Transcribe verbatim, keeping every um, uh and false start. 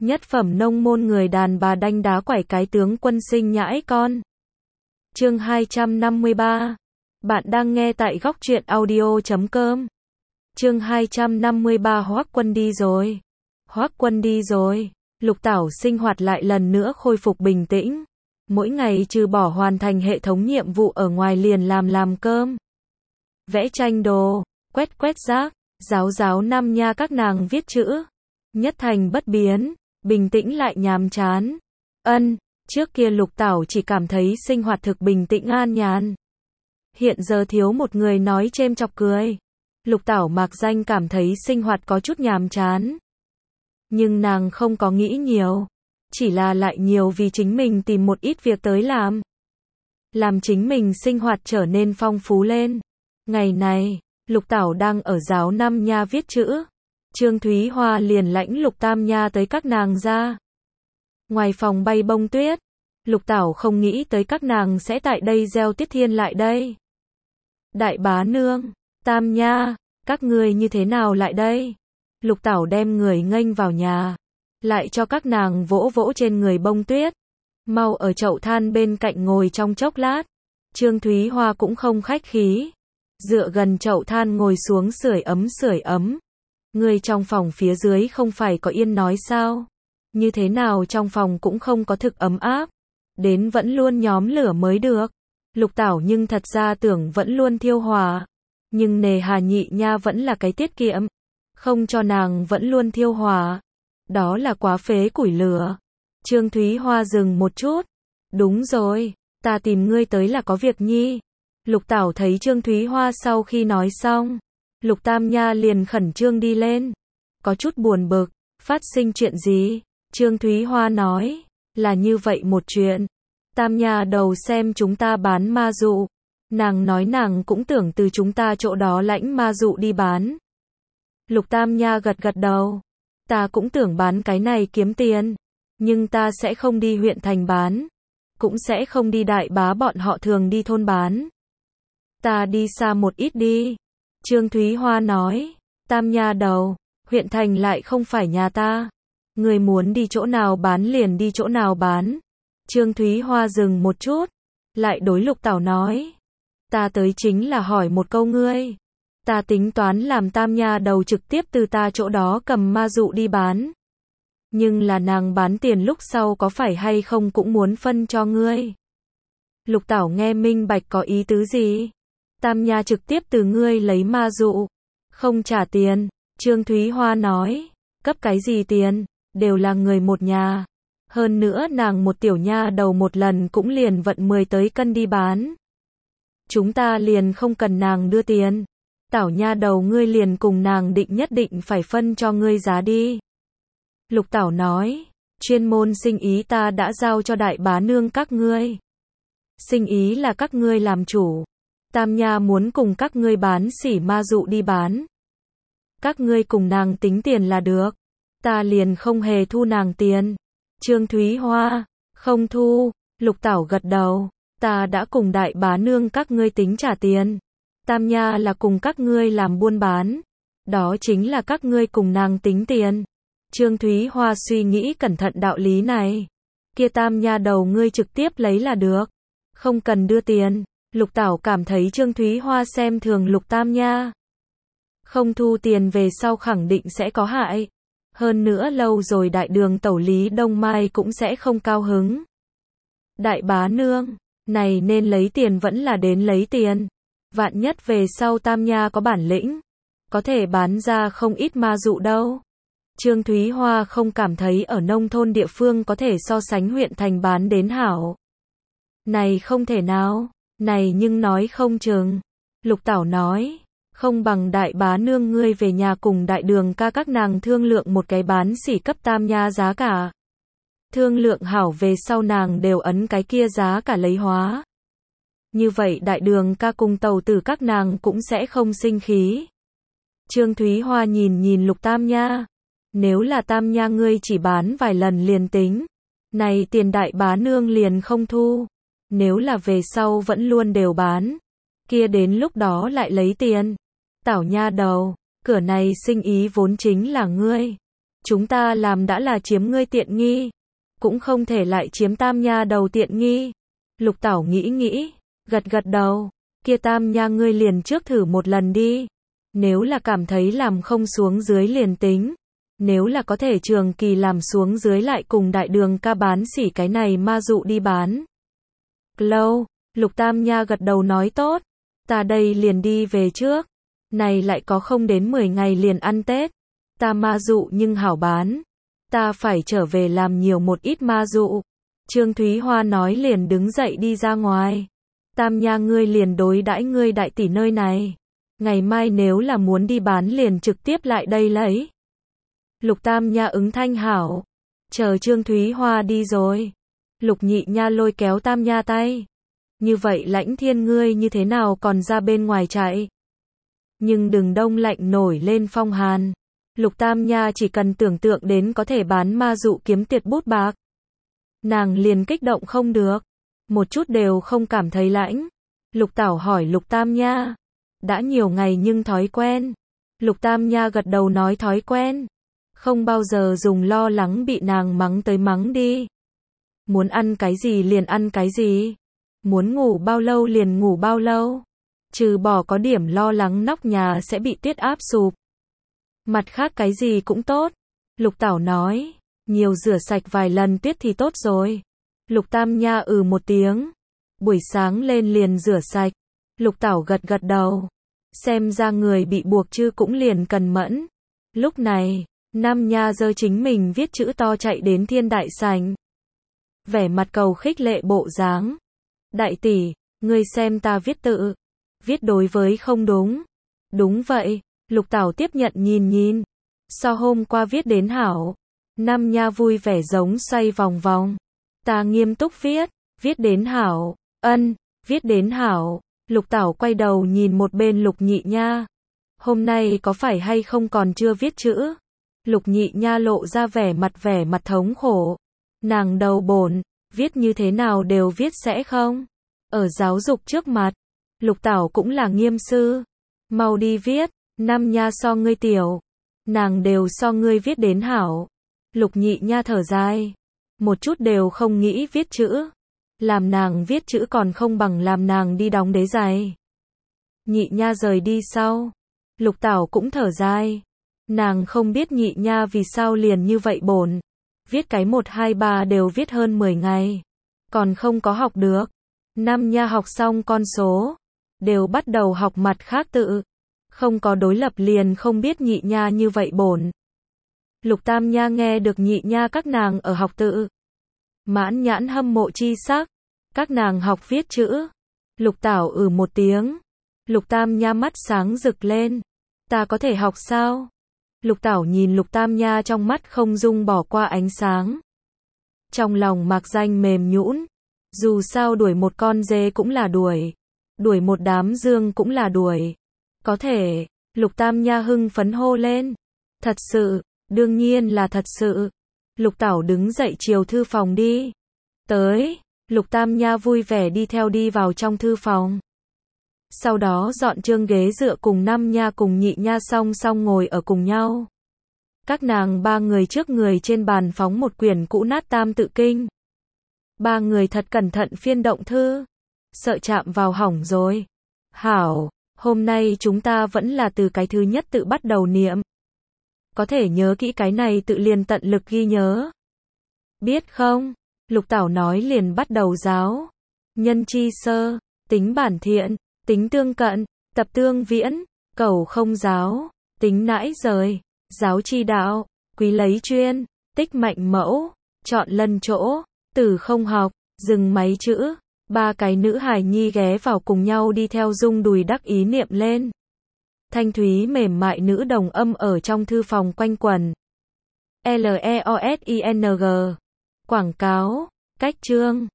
Nhất phẩm nông môn người đàn bà đanh đá quẩy cái tướng quân sinh nhãi con. Chương hai trăm năm mươi ba. Bạn đang nghe tại góc truyện audio chấm com. Chương hai trăm năm mươi ba. Hoắc Quân đi rồi. Hoắc Quân đi rồi. Lục Tảo sinh hoạt lại lần nữa khôi phục bình tĩnh. Mỗi ngày trừ bỏ hoàn thành hệ thống nhiệm vụ ở ngoài liền làm làm cơm, vẽ tranh đồ, quét quét rác, giáo giáo năm nha các nàng viết chữ. Nhất thành bất biến, bình tĩnh lại nhàm chán. Ân, trước kia Lục Tảo chỉ cảm thấy sinh hoạt thực bình tĩnh an nhàn. Hiện giờ thiếu một người nói chêm chọc cười. Lục Tảo mạc danh cảm thấy sinh hoạt có chút nhàm chán. Nhưng nàng không có nghĩ nhiều, chỉ là lại nhiều vì chính mình tìm một ít việc tới làm. Làm chính mình sinh hoạt trở nên phong phú lên. Ngày này, Lục Tảo đang ở giáo năm nha viết chữ. Trương Thúy Hoa liền lãnh Lục Tam Nha tới các nàng ra. Ngoài phòng bay bông tuyết, Lục Tảo không nghĩ tới các nàng sẽ tại đây gieo tiết thiên lại đây. Đại bá nương, Tam Nha, các ngươi như thế nào lại đây? Lục Tảo đem người nghênh vào nhà, lại cho các nàng vỗ vỗ trên người bông tuyết. Mau ở chậu than bên cạnh ngồi trong chốc lát. Trương Thúy Hoa cũng không khách khí, dựa gần chậu than ngồi xuống sưởi ấm sưởi ấm. Người trong phòng phía dưới không phải có yên nói sao? Như thế nào trong phòng cũng không có thực ấm áp, đến vẫn luôn nhóm lửa mới được. Lục Tảo nhưng thật ra tưởng vẫn luôn thiêu hỏa, nhưng nề hà nhị nha vẫn là cái tiết kiệm, không cho nàng vẫn luôn thiêu hỏa. Đó là quá phế củi lửa. Trương Thúy Hoa dừng một chút. Đúng rồi, ta tìm ngươi tới là có việc nhi. Lục Tảo thấy Trương Thúy Hoa sau khi nói xong, Lục Tam Nha liền khẩn trương đi lên, có chút buồn bực. Phát sinh chuyện gì? Trương Thúy Hoa nói, là như vậy một chuyện. Tam Nha đầu xem chúng ta bán ma dụ, nàng nói nàng cũng tưởng từ chúng ta chỗ đó lãnh ma dụ đi bán. Lục Tam Nha gật gật đầu, ta cũng tưởng bán cái này kiếm tiền, nhưng ta sẽ không đi huyện thành bán, cũng sẽ không đi đại bá bọn họ thường đi thôn bán. Ta đi xa một ít đi. Trương Thúy Hoa nói, Tam Nha đầu, huyện thành lại không phải nhà ta. Người muốn đi chỗ nào bán liền đi chỗ nào bán. Trương Thúy Hoa dừng một chút, lại đối Lục Tảo nói, ta tới chính là hỏi một câu ngươi. Ta tính toán làm Tam Nha đầu trực tiếp từ ta chỗ đó cầm ma dụ đi bán. Nhưng là nàng bán tiền lúc sau có phải hay không cũng muốn phân cho ngươi. Lục Tảo nghe minh bạch có ý tứ gì. Tam Nha trực tiếp từ ngươi lấy ma dụ, không trả tiền. Trương Thúy Hoa nói, cấp cái gì tiền, đều là người một nhà. Hơn nữa nàng một tiểu nha đầu một lần cũng liền vận mười tới cân đi bán. Chúng ta liền không cần nàng đưa tiền. Tảo nha đầu ngươi liền cùng nàng định nhất định phải phân cho ngươi giá đi. Lục Tảo nói, chuyên môn sinh ý ta đã giao cho đại bá nương các ngươi. Sinh ý là các ngươi làm chủ. Tam Nha muốn cùng các ngươi bán xỉ ma dụ đi bán. Các ngươi cùng nàng tính tiền là được. Ta liền không hề thu nàng tiền. Trương Thúy Hoa, không thu. Lục Tảo gật đầu, ta đã cùng đại bá nương các ngươi tính trả tiền. Tam Nha là cùng các ngươi làm buôn bán, đó chính là các ngươi cùng nàng tính tiền. Trương Thúy Hoa suy nghĩ cẩn thận đạo lý này. Kia Tam Nha đầu ngươi trực tiếp lấy là được, không cần đưa tiền. Lục Tảo cảm thấy Trương Thúy Hoa xem thường Lục Tam Nha. Không thu tiền về sau khẳng định sẽ có hại. Hơn nữa lâu rồi đại đường tẩu Lý Đông Mai cũng sẽ không cao hứng. Đại bá nương, này nên lấy tiền vẫn là đến lấy tiền. Vạn nhất về sau Tam Nha có bản lĩnh, có thể bán ra không ít ma dụ đâu. Trương Thúy Hoa không cảm thấy ở nông thôn địa phương có thể so sánh huyện thành bán đến hảo. Này không thể nào, này nhưng nói không chừng. Lục Tảo nói, không bằng đại bá nương ngươi về nhà cùng đại đường ca các nàng thương lượng một cái bán xỉ cấp Tam Nha giá cả. Thương lượng hảo về sau nàng đều ấn cái kia giá cả lấy hóa. Như vậy đại đường ca cùng tàu tử các nàng cũng sẽ không sinh khí. Trương Thúy Hoa nhìn nhìn Lục Tam Nha. Nếu là Tam Nha ngươi chỉ bán vài lần liền tính, này tiền đại bá nương liền không thu. Nếu là về sau vẫn luôn đều bán, kia đến lúc đó lại lấy tiền. Tảo nha đầu, cửa này sinh ý vốn chính là ngươi. Chúng ta làm đã là chiếm ngươi tiện nghi, cũng không thể lại chiếm Tam Nha đầu tiện nghi. Lục Tảo nghĩ nghĩ, gật gật đầu, kia Tam Nha ngươi liền trước thử một lần đi. Nếu là cảm thấy làm không xuống dưới liền tính. Nếu là có thể trường kỳ làm xuống dưới lại cùng đại đường ca bán xỉ cái này ma dụ đi bán. Lâu, Lục Tam Nha gật đầu nói tốt, ta đây liền đi về trước. Này lại có không đến mười ngày liền ăn Tết. Ta ma dụ nhưng hảo bán. Ta phải trở về làm nhiều một ít ma dụ. Trương Thúy Hoa nói liền đứng dậy đi ra ngoài. Tam Nha ngươi liền đối đãi ngươi đại tỷ nơi này. Ngày mai nếu là muốn đi bán liền trực tiếp lại đây lấy. Lục Tam Nha ứng thanh hảo. Chờ Trương Thúy Hoa đi rồi. Lục Nhị Nha lôi kéo Tam Nha tay. Như vậy Lãnh Thiên ngươi như thế nào còn ra bên ngoài chạy. Nhưng đừng đông lạnh nổi lên phong hàn. Lục Tam Nha chỉ cần tưởng tượng đến có thể bán ma dụ kiếm tiệt bút bạc. Nàng liền kích động không được. Một chút đều không cảm thấy lãnh. Lục Tảo hỏi Lục Tam Nha. Đã nhiều ngày nhưng thói quen. Lục Tam Nha gật đầu nói thói quen. Không bao giờ dùng lo lắng bị nàng mắng tới mắng đi. Muốn ăn cái gì liền ăn cái gì. Muốn ngủ bao lâu liền ngủ bao lâu. Trừ bỏ có điểm lo lắng nóc nhà sẽ bị tuyết áp sụp. Mặt khác cái gì cũng tốt. Lục Tảo nói. Nhiều rửa sạch vài lần tuyết thì tốt rồi. Lục Tam Nha ừ một tiếng. Buổi sáng lên liền rửa sạch. Lục Tảo gật gật đầu. Xem ra người bị buộc chứ cũng liền cần mẫn. Lúc này, Nam Nha giơ chính mình viết chữ to chạy đến Thiên Đại Sảnh. Vẻ mặt cầu khích lệ bộ dáng. Đại tỷ, ngươi xem ta viết tự. Viết đối với không đúng. Đúng vậy, Lục Tảo tiếp nhận nhìn nhìn. So hôm qua viết đến hảo. Nam Nha vui vẻ giống xoay vòng vòng. Ta nghiêm túc viết, viết đến hảo. Ân, viết đến hảo. Lục Tảo quay đầu nhìn một bên Lục Nhị Nha. Hôm nay có phải hay không còn chưa viết chữ? Lục Nhị Nha lộ ra vẻ mặt vẻ mặt thống khổ. Nàng đầu bổn, viết như thế nào đều viết sẽ không? Ở giáo dục trước mặt, Lục Tảo cũng là nghiêm sư. Mau đi viết, Nam Nha so ngươi tiểu. Nàng đều so ngươi viết đến hảo. Lục Nhị Nha thở dài. Một chút đều không nghĩ viết chữ. Làm nàng viết chữ còn không bằng làm nàng đi đóng đế giày. Nhị Nha rời đi sau. Lục Tảo cũng thở dài. Nàng không biết Nhị Nha vì sao liền như vậy bổn. Viết cái một hai ba đều viết hơn mười ngày. Còn không có học được. Năm Nha học xong con số. Đều bắt đầu học mặt khác tự. Không có đối lập liền không biết Nhị Nha như vậy bổn. Lục Tam Nha nghe được Nhị Nha các nàng ở học tự. Mãn nhãn hâm mộ chi sắc. Các nàng học viết chữ. Lục Tảo ừ một tiếng. Lục Tam Nha mắt sáng rực lên. Ta có thể học sao? Lục Tảo nhìn Lục Tam Nha trong mắt không dung bỏ qua ánh sáng. Trong lòng mạc danh mềm nhũn. Dù sao đuổi một con dê cũng là đuổi. Đuổi một đám dương cũng là đuổi. Có thể. Lục Tam Nha hưng phấn hô lên. Thật sự. Đương nhiên là thật sự. Lục Tảo đứng dậy chiều thư phòng đi. Tới. Lục Tam Nha vui vẻ đi theo đi vào trong thư phòng. Sau đó dọn trương ghế dựa cùng Năm Nha cùng Nhị Nha song song ngồi ở cùng nhau. Các nàng ba người trước người trên bàn phóng một quyển cũ nát Tam Tự Kinh. Ba người thật cẩn thận phiên động thư. Sợ chạm vào hỏng rồi. Hảo, hôm nay chúng ta vẫn là từ cái thứ nhất tự bắt đầu niệm. Có thể nhớ kỹ cái này tự liền tận lực ghi nhớ. Biết không? Lục Tảo nói liền bắt đầu giáo. Nhân chi sơ, tính bản thiện, tính tương cận, tập tương viễn, cầu không giáo, tính nãi rời, giáo chi đạo, quý lấy chuyên, tích mạnh mẫu, chọn lân chỗ, tử không học, dừng máy chữ. Ba cái nữ hài nhi ghé vào cùng nhau đi theo Dung đùi đắc ý niệm lên. Thanh thúy mềm mại nữ đồng âm ở trong thư phòng quanh quẩn. L E O S I N G. Quảng cáo, cách chương.